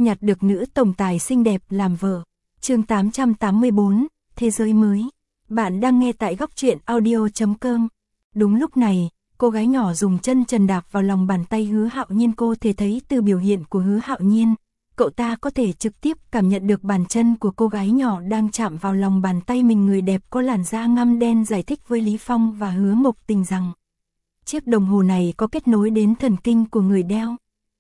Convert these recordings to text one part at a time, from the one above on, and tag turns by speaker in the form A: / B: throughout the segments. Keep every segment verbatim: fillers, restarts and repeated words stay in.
A: nhặt được nữ tổng tài xinh đẹp làm vợ. Chương tám trăm tám mươi tư, Thế giới mới. Bạn đang nghe tại góc truyện audio chấm com. Đúng lúc này, cô gái nhỏ dùng chân trần đạp vào lòng bàn tay Hứa Hạo Nhiên. Cô thể thấy từ biểu hiện của Hứa Hạo Nhiên, cậu ta có thể trực tiếp cảm nhận được bàn chân của cô gái nhỏ đang chạm vào lòng bàn tay mình. Người đẹp có làn da ngăm đen giải thích với Lý Phong và Hứa Mộc Tình rằng chiếc đồng hồ này có kết nối đến thần kinh của người đeo.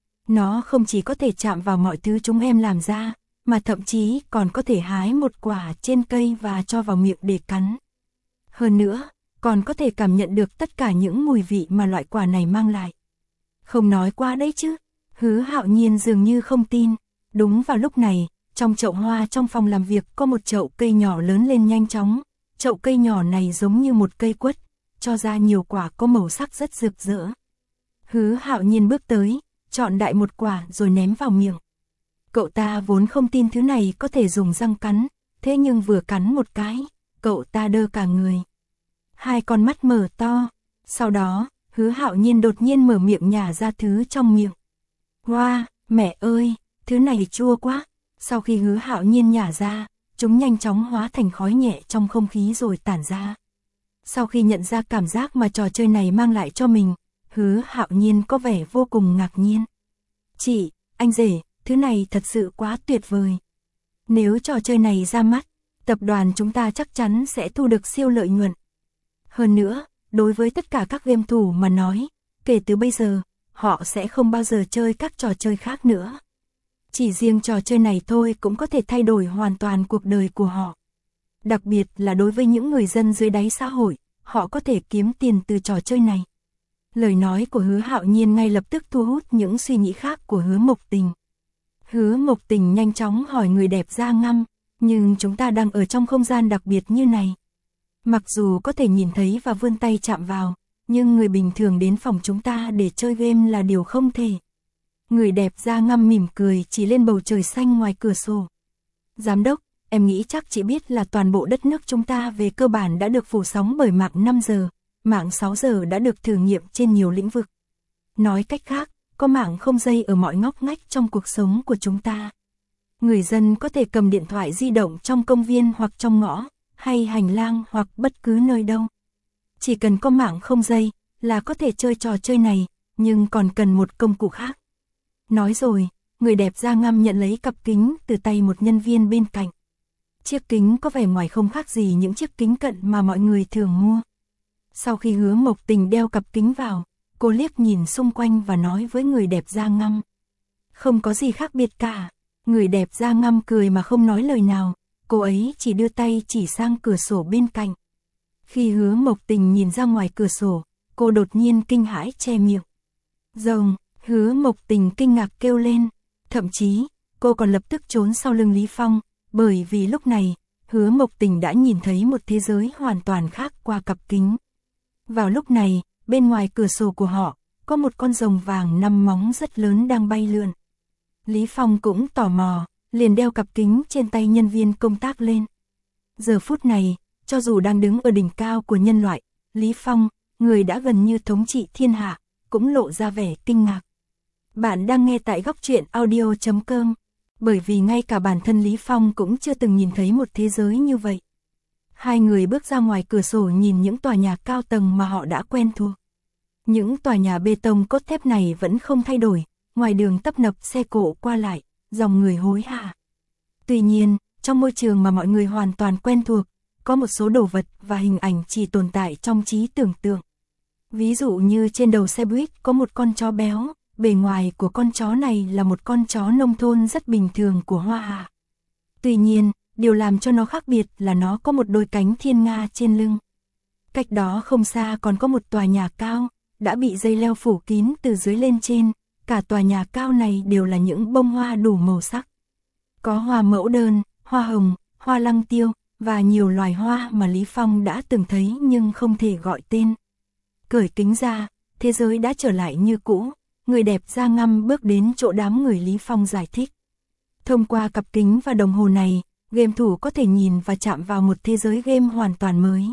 A: Nó không chỉ có thể chạm vào mọi thứ chúng em làm ra, mà thậm chí còn có thể hái một quả trên cây và cho vào miệng để cắn. Hơn nữa, còn có thể cảm nhận được tất cả những mùi vị mà loại quả này mang lại. Không nói quá đấy chứ. Hứa Hạo Nhiên dường như không tin. Đúng vào lúc này, trong chậu hoa trong phòng làm việc có một chậu cây nhỏ lớn lên nhanh chóng. Chậu cây nhỏ này giống như một cây quất, cho ra nhiều quả có màu sắc rất rực rỡ. Hứa Hạo Nhiên bước tới, chọn đại một quả rồi ném vào miệng. Cậu ta vốn không tin thứ này có thể dùng răng cắn, thế nhưng vừa cắn một cái, cậu ta đơ cả người. Hai con mắt mở to, sau đó, Hứa Hạo Nhiên đột nhiên mở miệng nhả ra thứ trong miệng. Wow, mẹ ơi, thứ này chua quá. Sau khi Hứa Hạo Nhiên nhả ra, chúng nhanh chóng hóa thành khói nhẹ trong không khí rồi tản ra. Sau khi nhận ra cảm giác mà trò chơi này mang lại cho mình, Hứa Hạo Nhiên có vẻ vô cùng ngạc nhiên. Chị, anh rể, thứ này thật sự quá tuyệt vời. Nếu trò chơi này ra mắt, tập đoàn chúng ta chắc chắn sẽ thu được siêu lợi nhuận. Hơn nữa, đối với tất cả các game thủ mà nói, kể từ bây giờ, họ sẽ không bao giờ chơi các trò chơi khác nữa. Chỉ riêng trò chơi này thôi cũng có thể thay đổi hoàn toàn cuộc đời của họ. Đặc biệt là đối với những người dân dưới đáy xã hội, họ có thể kiếm tiền từ trò chơi này. Lời nói của Hứa Hạo Nhiên ngay lập tức thu hút những suy nghĩ khác của Hứa Mộc Tình. Hứa Mộc Tình nhanh chóng hỏi người đẹp da ngăm, nhưng chúng ta đang ở trong không gian đặc biệt như này. Mặc dù có thể nhìn thấy và vươn tay chạm vào, nhưng người bình thường đến phòng chúng ta để chơi game là điều không thể. Người đẹp da ngăm mỉm cười chỉ lên bầu trời xanh ngoài cửa sổ. Giám đốc, em nghĩ chắc chị biết là toàn bộ đất nước chúng ta về cơ bản đã được phủ sóng bởi mạng năm giờ, mạng sáu giờ đã được thử nghiệm trên nhiều lĩnh vực. Nói cách khác, có mạng không dây ở mọi ngóc ngách trong cuộc sống của chúng ta. Người dân có thể cầm điện thoại di động trong công viên hoặc trong ngõ, hay hành lang hoặc bất cứ nơi đâu. Chỉ cần có mạng không dây là có thể chơi trò chơi này, nhưng còn cần một công cụ khác. Nói rồi, người đẹp da ngăm nhận lấy cặp kính từ tay một nhân viên bên cạnh. Chiếc kính có vẻ ngoài không khác gì những chiếc kính cận mà mọi người thường mua. Sau khi Hứa Mộc Tình đeo cặp kính vào, cô liếc nhìn xung quanh và nói với người đẹp da ngăm. Không có gì khác biệt cả. Người đẹp da ngăm cười mà không nói lời nào, cô ấy chỉ đưa tay chỉ sang cửa sổ bên cạnh. Khi Hứa Mộc Tình nhìn ra ngoài cửa sổ, cô đột nhiên kinh hãi che miệng. Rồng, Hứa Mộc Tình kinh ngạc kêu lên. Thậm chí, cô còn lập tức trốn sau lưng Lý Phong, bởi vì lúc này, Hứa Mộc Tình đã nhìn thấy một thế giới hoàn toàn khác qua cặp kính. Vào lúc này, bên ngoài cửa sổ của họ, có một con rồng vàng năm móng rất lớn đang bay lượn. Lý Phong cũng tò mò, liền đeo cặp kính trên tay nhân viên công tác lên. Giờ phút này, cho dù đang đứng ở đỉnh cao của nhân loại, Lý Phong, người đã gần như thống trị thiên hạ, cũng lộ ra vẻ kinh ngạc. Bạn đang nghe tại góc truyện audio chấm com, bởi vì ngay cả bản thân Lý Phong cũng chưa từng nhìn thấy một thế giới như vậy. Hai người bước ra ngoài cửa sổ nhìn những tòa nhà cao tầng mà họ đã quen thuộc. Những tòa nhà bê tông cốt thép này vẫn không thay đổi, ngoài đường tấp nập xe cộ qua lại, dòng người hối hả. Tuy nhiên, trong môi trường mà mọi người hoàn toàn quen thuộc, có một số đồ vật và hình ảnh chỉ tồn tại trong trí tưởng tượng. Ví dụ như trên đầu xe buýt có một con chó béo, bề ngoài của con chó này là một con chó nông thôn rất bình thường của Hoa Hạ. Tuy nhiên, điều làm cho nó khác biệt là nó có một đôi cánh thiên nga trên lưng. Cách đó không xa còn có một tòa nhà cao, đã bị dây leo phủ kín từ dưới lên trên, cả tòa nhà cao này đều là những bông hoa đủ màu sắc. Có hoa mẫu đơn, hoa hồng, hoa lăng tiêu, và nhiều loài hoa mà Lý Phong đã từng thấy nhưng không thể gọi tên. Cởi kính ra, thế giới đã trở lại như cũ, người đẹp da ngăm bước đến chỗ đám người Lý Phong giải thích. Thông qua cặp kính và đồng hồ này, game thủ có thể nhìn và chạm vào một thế giới game hoàn toàn mới.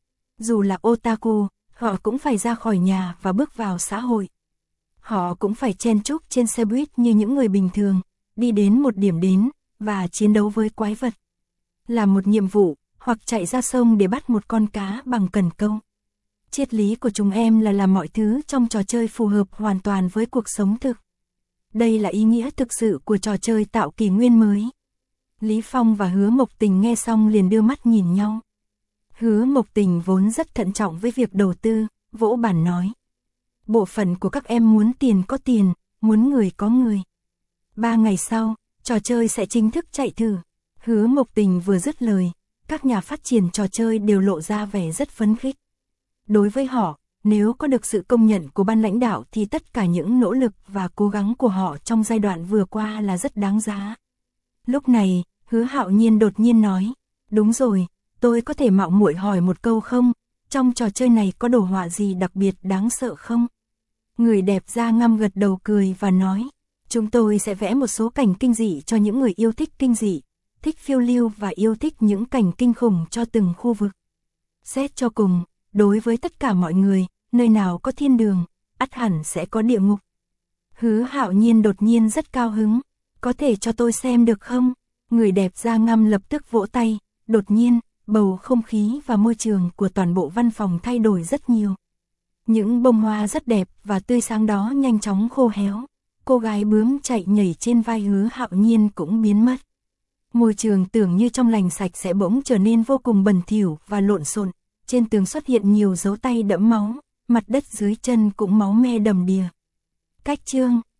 A: Dù là otaku, họ cũng phải ra khỏi nhà và bước vào xã hội. Họ cũng phải chen chúc trên xe buýt như những người bình thường, đi đến một điểm đến, và chiến đấu với quái vật. Làm một nhiệm vụ, hoặc chạy ra sông để bắt một con cá bằng cần câu. Triết lý của chúng em là làm mọi thứ trong trò chơi phù hợp hoàn toàn với cuộc sống thực. Đây là ý nghĩa thực sự của trò chơi tạo kỷ nguyên mới. Lý Phong và Hứa Mộc Tình nghe xong liền đưa mắt nhìn nhau. Hứa Mộc Tình vốn rất thận trọng với việc đầu tư, vỗ bàn nói. Bộ phận của các em muốn tiền có tiền, muốn người có người. Ba ngày sau, trò chơi sẽ chính thức chạy thử. Hứa Mộc Tình vừa dứt lời, các nhà phát triển trò chơi đều lộ ra vẻ rất phấn khích. Đối với họ, nếu có được sự công nhận của ban lãnh đạo thì tất cả những nỗ lực và cố gắng của họ trong giai đoạn vừa qua là rất đáng giá. Lúc này, Hứa Hạo Nhiên đột nhiên nói, đúng rồi, tôi có thể mạo muội hỏi một câu không? Trong trò chơi này có đồ họa gì đặc biệt đáng sợ không? Người đẹp da ngăm gật đầu cười và nói, chúng tôi sẽ vẽ một số cảnh kinh dị cho những người yêu thích kinh dị, thích phiêu lưu và yêu thích những cảnh kinh khủng cho từng khu vực. Xét cho cùng, đối với tất cả mọi người, nơi nào có thiên đường, ắt hẳn sẽ có địa ngục. Hứa Hạo Nhiên đột nhiên rất cao hứng, có thể cho tôi xem được không? Người đẹp da ngăm lập tức vỗ tay, đột nhiên, bầu không khí và môi trường của toàn bộ văn phòng thay đổi rất nhiều. Những bông hoa rất đẹp và tươi sáng đó nhanh chóng khô héo, cô gái bướm chạy nhảy trên vai Hứa Hạo Nhiên cũng biến mất. Môi trường tưởng như trong lành sạch sẽ bỗng trở nên vô cùng bẩn thỉu và lộn xộn, trên tường xuất hiện nhiều dấu tay đẫm máu, mặt đất dưới chân cũng máu me đầm đìa. Cách chương